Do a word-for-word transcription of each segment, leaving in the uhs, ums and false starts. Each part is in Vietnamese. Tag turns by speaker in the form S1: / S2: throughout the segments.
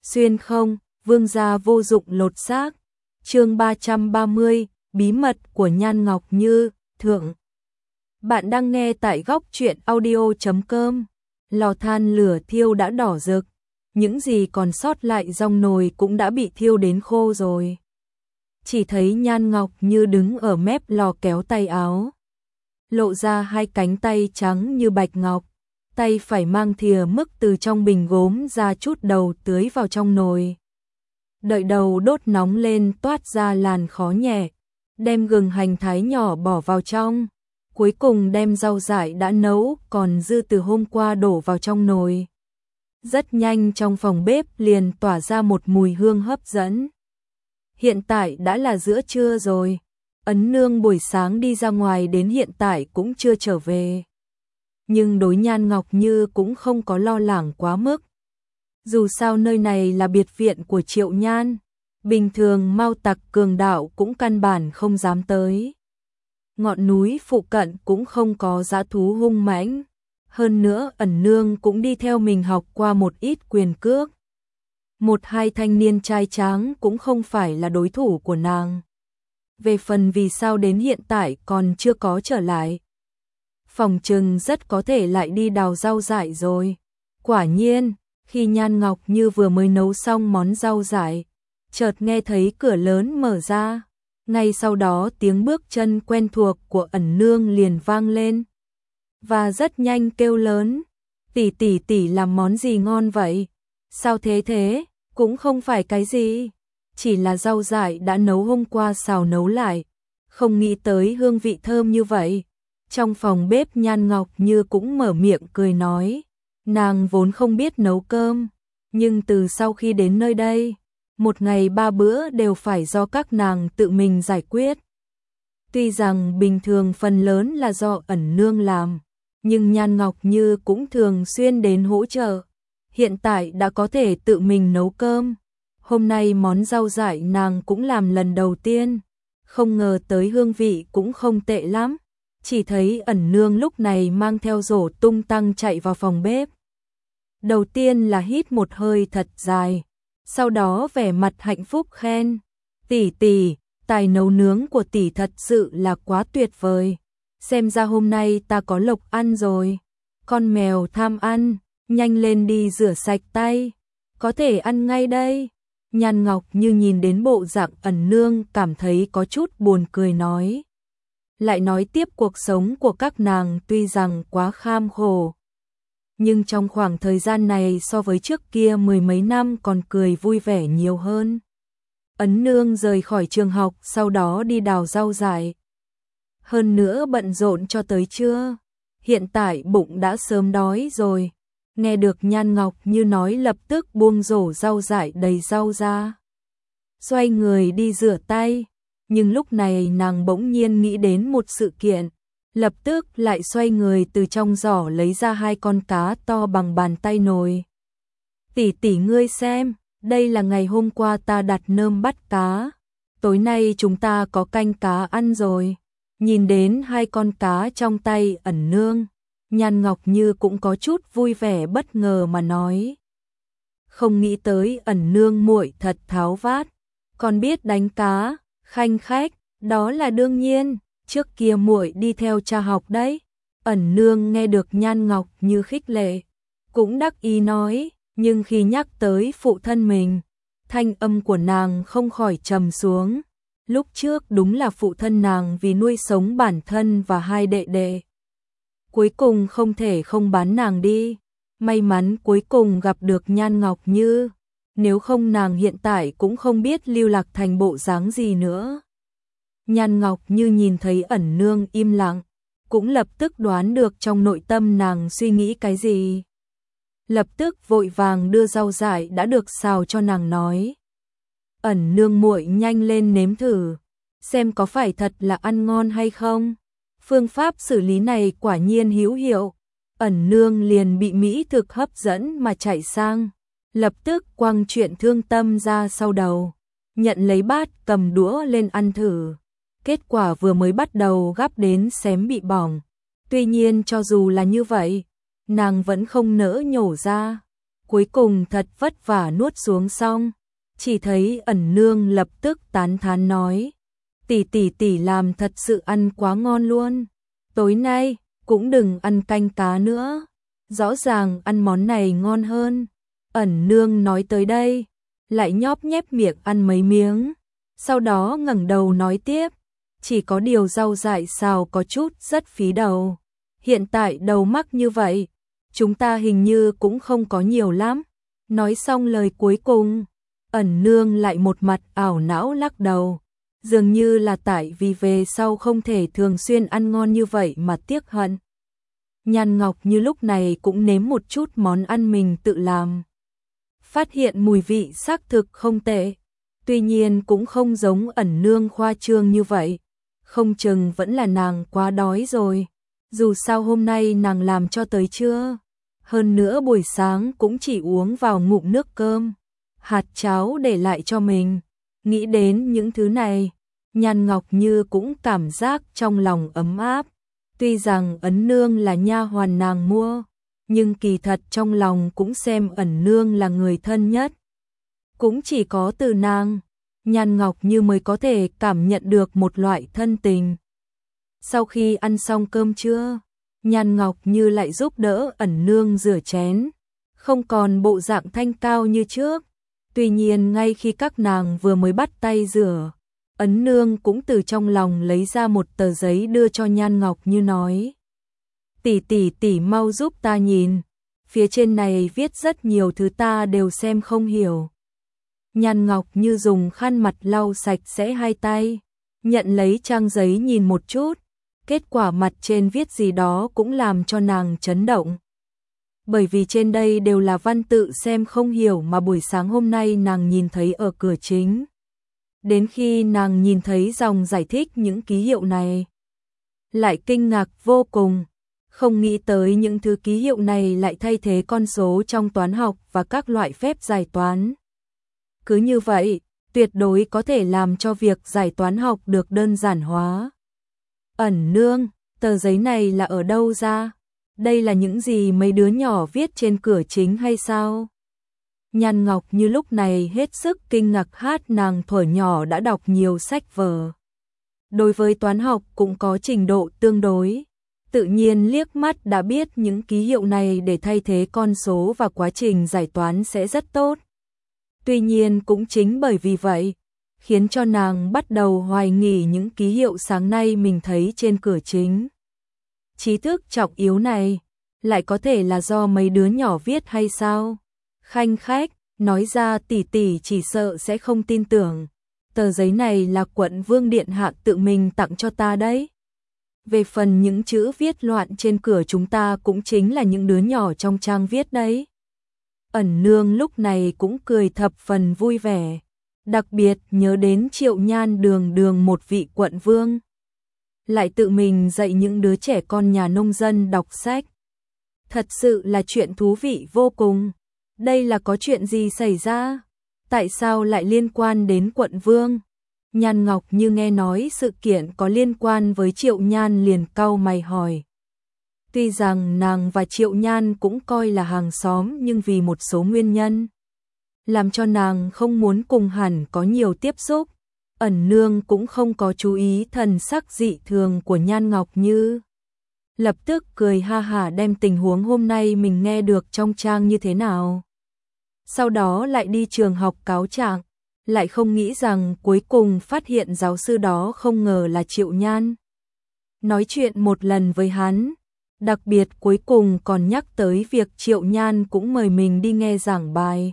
S1: xuyên không, vương gia vô dụng lột xác. Chương ba trăm ba mươi, bí mật của Nhan Ngọc Như, thượng. Bạn đang nghe tại góc truyện audio chấm com. Lò than lửa thiêu đã đỏ rực, những gì còn sót lại trong nồi cũng đã bị thiêu đến khô rồi. Chỉ thấy Nhan Ngọc Như đứng ở mép lò kéo tay áo, lộ ra hai cánh tay trắng như bạch ngọc, tay phải mang thìa mức từ trong bình gốm ra chút đầu tưới vào trong nồi. Đợi đầu đốt nóng lên toát ra làn khói nhẹ, đem gừng hành thái nhỏ bỏ vào trong, cuối cùng đem rau dại đã nấu còn dư từ hôm qua đổ vào trong nồi. Rất nhanh trong phòng bếp liền tỏa ra một mùi hương hấp dẫn. Hiện tại đã là giữa trưa rồi, Ấn Nương buổi sáng đi ra ngoài đến hiện tại cũng chưa trở về. Nhưng đối Nhan Ngọc Như cũng không có lo lắng quá mức. Dù sao nơi này là biệt viện của Triệu Nhan, bình thường Mao tặc cường đạo cũng căn bản không dám tới. Ngọn núi phụ cận cũng không có dã thú hung mãnh. Hơn nữa Ẩn Nương cũng đi theo mình học qua một ít quyền cước. Một hai thanh niên trai tráng cũng không phải là đối thủ của nàng. Về phần vì sao đến hiện tại còn chưa có trở lại, phòng trừng rất có thể lại đi đào rau dại rồi. Quả nhiên, khi Nhan Ngọc Như vừa mới nấu xong món rau dại, chợt nghe thấy cửa lớn mở ra. Ngay sau đó tiếng bước chân quen thuộc của Ẩn Nương liền vang lên. Và rất nhanh kêu lớn, tỷ tỷ tỷ làm món gì ngon vậy? Sao thế thế? Cũng không phải cái gì, chỉ là rau dại đã nấu hôm qua xào nấu lại, không nghĩ tới hương vị thơm như vậy. Trong phòng bếp Nhan Ngọc Như cũng mở miệng cười nói, nàng vốn không biết nấu cơm, nhưng từ sau khi đến nơi đây, một ngày ba bữa đều phải do các nàng tự mình giải quyết. Tuy rằng bình thường phần lớn là do Ẩn Nương làm, nhưng Nhan Ngọc Như cũng thường xuyên đến hỗ trợ. Hiện tại đã có thể tự mình nấu cơm. Hôm nay món rau dại nàng cũng làm lần đầu tiên, không ngờ tới hương vị cũng không tệ lắm. Chỉ thấy Ẩn Nương lúc này mang theo rổ tung tăng chạy vào phòng bếp. Đầu tiên là hít một hơi thật dài, sau đó vẻ mặt hạnh phúc khen, tỷ tỷ, tài nấu nướng của tỷ thật sự là quá tuyệt vời. Xem ra hôm nay ta có lộc ăn rồi. Con mèo tham ăn, nhanh lên đi rửa sạch tay, có thể ăn ngay đây. Nhan Ngọc Như nhìn đến bộ dạng Ẩn Nương cảm thấy có chút buồn cười nói. Lại nói tiếp cuộc sống của các nàng tuy rằng quá kham khổ, nhưng trong khoảng thời gian này so với trước kia mười mấy năm còn cười vui vẻ nhiều hơn. Ấn Nương rời khỏi trường học sau đó đi đào rau dại. Hơn nữa bận rộn cho tới trưa, hiện tại bụng đã sớm đói rồi. Nghe được Nhan Ngọc Như nói lập tức buông rổ rau dại đầy rau ra, xoay người đi rửa tay. Nhưng lúc này nàng bỗng nhiên nghĩ đến một sự kiện, lập tức lại xoay người từ trong giỏ lấy ra hai con cá to bằng bàn tay nồi. Tỷ tỷ ngươi xem, đây là ngày hôm qua ta đặt nơm bắt cá, tối nay chúng ta có canh cá ăn rồi. Nhìn đến hai con cá trong tay Ẩn Nương, Nhan Ngọc Như cũng có chút vui vẻ bất ngờ mà nói. Không nghĩ tới Ẩn Nương muội thật tháo vát, còn biết đánh cá, khanh khách, đó là đương nhiên, trước kia muội đi theo cha học đấy. Ẩn Nương nghe được Nhan Ngọc Như khích lệ, cũng đắc ý nói, nhưng khi nhắc tới phụ thân mình, thanh âm của nàng không khỏi trầm xuống. Lúc trước đúng là phụ thân nàng vì nuôi sống bản thân và hai đệ đệ, cuối cùng không thể không bán nàng đi. May mắn cuối cùng gặp được Nhan Ngọc Như, nếu không nàng hiện tại cũng không biết lưu lạc thành bộ dáng gì nữa. Nhan Ngọc Như nhìn thấy Ẩn Nương im lặng, cũng lập tức đoán được trong nội tâm nàng suy nghĩ cái gì. Lập tức vội vàng đưa rau dại đã được xào cho nàng nói. Ẩn Nương muội nhanh lên nếm thử, xem có phải thật là ăn ngon hay không. Phương pháp xử lý này quả nhiên hữu hiệu. Ẩn Nương liền bị mỹ thực hấp dẫn mà chạy sang, lập tức quăng chuyện thương tâm ra sau đầu, nhận lấy bát cầm đũa lên ăn thử. Kết quả vừa mới bắt đầu gắp đến xém bị bỏng. Tuy nhiên cho dù là như vậy, nàng vẫn không nỡ nhổ ra. cuối cùng thật vất vả nuốt xuống xong, chỉ thấy ẩn nương lập tức tán thán nói, tỷ tỷ tỷ làm thật sự ăn quá ngon luôn, tối nay cũng đừng ăn canh cá nữa, rõ ràng ăn món này ngon hơn. Ẩn nương nói tới đây, lại nhóp nhép miệng ăn mấy miếng, sau đó ngẩng đầu nói tiếp, chỉ có điều rau dại xào có chút rất phí đầu, hiện tại đầu mắc như vậy, chúng ta hình như cũng không có nhiều lắm. Nói xong lời cuối cùng, ẩn nương lại một mặt ảo não lắc đầu, dường như là tại vì về sau không thể thường xuyên ăn ngon như vậy mà tiếc hận. Nhan Ngọc Như lúc này cũng nếm một chút món ăn mình tự làm, phát hiện mùi vị xác thực không tệ, tuy nhiên cũng không giống ẩn nương khoa trương như vậy, không chừng vẫn là nàng quá đói rồi, dù sao hôm nay nàng làm cho tới trưa, hơn nữa buổi sáng cũng chỉ uống vào ngụm nước cơm, hạt cháo để lại cho mình. Nghĩ đến những thứ này, Nhan Ngọc Như cũng cảm giác trong lòng ấm áp, tuy rằng ẩn nương là nha hoàn nàng mua, nhưng kỳ thật trong lòng cũng xem ẩn nương là người thân nhất. Cũng chỉ có từ nàng, Nhan Ngọc Như mới có thể cảm nhận được một loại thân tình. Sau khi ăn xong cơm trưa, Nhan Ngọc Như lại giúp đỡ ẩn nương rửa chén, không còn bộ dạng thanh cao như trước. Tuy nhiên ngay khi các nàng vừa mới bắt tay rửa, ẩn nương cũng từ trong lòng lấy ra một tờ giấy đưa cho Nhan Ngọc Như nói, tỷ tỷ tỷ mau giúp ta nhìn, phía trên này viết rất nhiều thứ ta đều xem không hiểu. Nhan Ngọc Như dùng khăn mặt lau sạch sẽ hai tay, nhận lấy trang giấy nhìn một chút, kết quả mặt trên viết gì đó cũng làm cho nàng chấn động. Bởi vì trên đây đều là văn tự xem không hiểu mà buổi sáng hôm nay nàng nhìn thấy ở cửa chính. Đến khi nàng nhìn thấy dòng giải thích những ký hiệu này, lại kinh ngạc vô cùng, không nghĩ tới những thứ ký hiệu này lại thay thế con số trong toán học và các loại phép giải toán. Cứ như vậy, tuyệt đối có thể làm cho việc giải toán học được đơn giản hóa. Ẩn nương, tờ giấy này là ở đâu ra? Đây là những gì mấy đứa nhỏ viết trên cửa chính hay sao? Nhan Ngọc Như lúc này hết sức kinh ngạc, hát nàng thuở nhỏ đã đọc nhiều sách vở. Đối với toán học cũng có trình độ tương đối. Tự nhiên liếc mắt đã biết những ký hiệu này để thay thế con số và quá trình giải toán sẽ rất tốt. Tuy nhiên cũng chính bởi vì vậy, khiến cho nàng bắt đầu hoài nghi những ký hiệu sáng nay mình thấy trên cửa chính. Trí thức trọng yếu này, lại có thể là do mấy đứa nhỏ viết hay sao? Khanh khách, nói ra tỷ tỷ chỉ sợ sẽ không tin tưởng. Tờ giấy này là quận vương điện hạ tự mình tặng cho ta đấy. Về phần những chữ viết loạn trên cửa chúng ta cũng chính là những đứa nhỏ trong trang viết đấy. Ẩn nương lúc này cũng cười thập phần vui vẻ, đặc biệt nhớ đến Triệu Nhan đường đường một vị quận vương, lại tự mình dạy những đứa trẻ con nhà nông dân đọc sách. Thật sự là chuyện thú vị vô cùng. Đây là có chuyện gì xảy ra? Tại sao lại liên quan đến quận vương? Nhan Ngọc Như nghe nói sự kiện có liên quan với Triệu Nhan liền cau mày hỏi. Tuy rằng nàng và Triệu Nhan cũng coi là hàng xóm nhưng vì một số nguyên nhân, làm cho nàng không muốn cùng hẳn có nhiều tiếp xúc. Ẩn nương cũng không có chú ý thần sắc dị thường của Nhan Ngọc Như. Lập tức cười ha hả đem tình huống hôm nay mình nghe được trong trang như thế nào. Sau đó lại đi trường học cáo trạng, lại không nghĩ rằng cuối cùng phát hiện giáo sư đó không ngờ là Triệu Nhan. Nói chuyện một lần với hắn, đặc biệt cuối cùng còn nhắc tới việc Triệu Nhan cũng mời mình đi nghe giảng bài.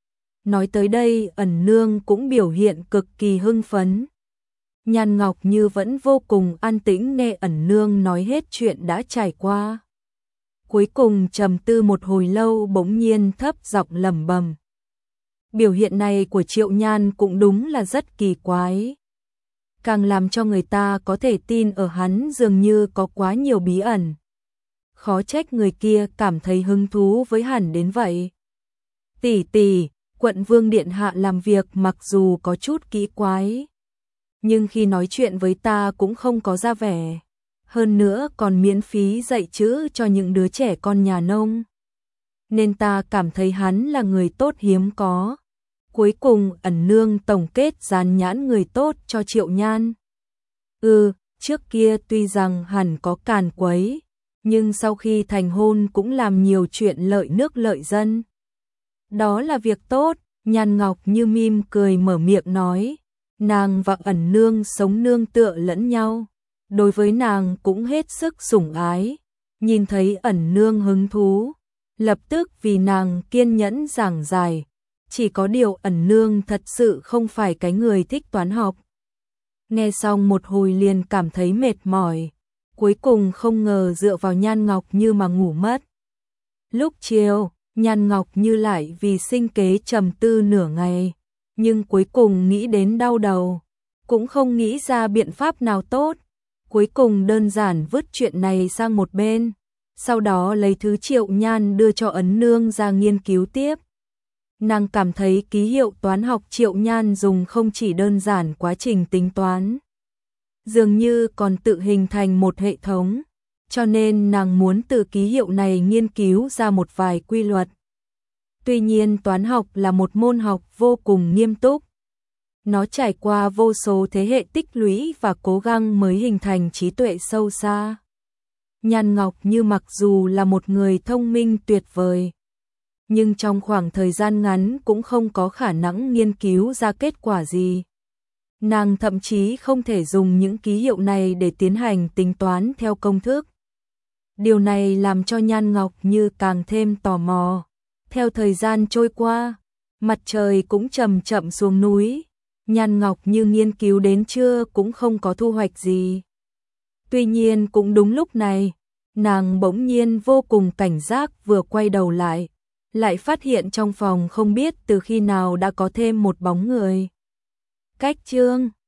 S1: Nói tới đây ẩn nương cũng biểu hiện cực kỳ hưng phấn. Nhan Ngọc Như vẫn vô cùng an tĩnh nghe ẩn nương nói hết chuyện đã trải qua. Cuối cùng trầm tư một hồi lâu bỗng nhiên thấp giọng lẩm bẩm. Biểu hiện này của Triệu Nhan cũng đúng là rất kỳ quái. Càng làm cho người ta có thể tin ở hắn dường như có quá nhiều bí ẩn. Khó trách người kia cảm thấy hứng thú với hắn đến vậy. Tỷ tỷ, quận vương điện hạ làm việc mặc dù có chút kỳ quái, nhưng khi nói chuyện với ta cũng không có ra vẻ. Hơn nữa còn miễn phí dạy chữ cho những đứa trẻ con nhà nông. nên ta cảm thấy hắn là người tốt hiếm có. Cuối cùng Ẩn Nương tổng kết dán nhãn người tốt cho Triệu Nhan. Ừ, trước kia tuy rằng hẳn có càn quấy, nhưng sau khi thành hôn cũng làm nhiều chuyện lợi nước lợi dân. Đó là việc tốt, Nhan Ngọc Như mỉm cười mở miệng nói, nàng và Ẩn Nương sống nương tựa lẫn nhau, đối với nàng cũng hết sức sủng ái. Nhìn thấy Ẩn Nương hứng thú, lập tức vì nàng kiên nhẫn giảng giải, chỉ có điều Ẩn Nương thật sự không phải cái người thích toán học. Nghe xong một hồi liền cảm thấy mệt mỏi, cuối cùng không ngờ dựa vào Nhan Ngọc Như mà ngủ mất. Lúc chiều, Nhan Ngọc Như lại vì sinh kế trầm tư nửa ngày, nhưng cuối cùng nghĩ đến đau đầu, cũng không nghĩ ra biện pháp nào tốt, cuối cùng đơn giản vứt chuyện này sang một bên, sau đó lấy thứ Triệu Nhan đưa cho Ấn Nương ra nghiên cứu tiếp. Nàng cảm thấy ký hiệu toán học Triệu Nhan dùng không chỉ đơn giản quá trình tính toán, dường như còn tự hình thành một hệ thống, cho nên nàng muốn từ ký hiệu này nghiên cứu ra một vài quy luật. Tuy nhiên toán học là một môn học vô cùng nghiêm túc. Nó trải qua vô số thế hệ tích lũy và cố gắng mới hình thành trí tuệ sâu xa. Nhan Ngọc Như mặc dù là một người thông minh tuyệt vời, nhưng trong khoảng thời gian ngắn cũng không có khả năng nghiên cứu ra kết quả gì. Nàng thậm chí không thể dùng những ký hiệu này để tiến hành tính toán theo công thức. Điều này làm cho Nhan Ngọc Như càng thêm tò mò. Theo thời gian trôi qua, mặt trời cũng chậm chậm xuống núi, Nhan Ngọc Như nghiên cứu đến trưa cũng không có thu hoạch gì. Tuy nhiên cũng đúng lúc này, nàng bỗng nhiên vô cùng cảnh giác, vừa quay đầu lại, lại phát hiện trong phòng không biết từ khi nào đã có thêm một bóng người. Cách chương